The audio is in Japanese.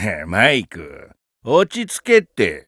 マイク、落ち着けって。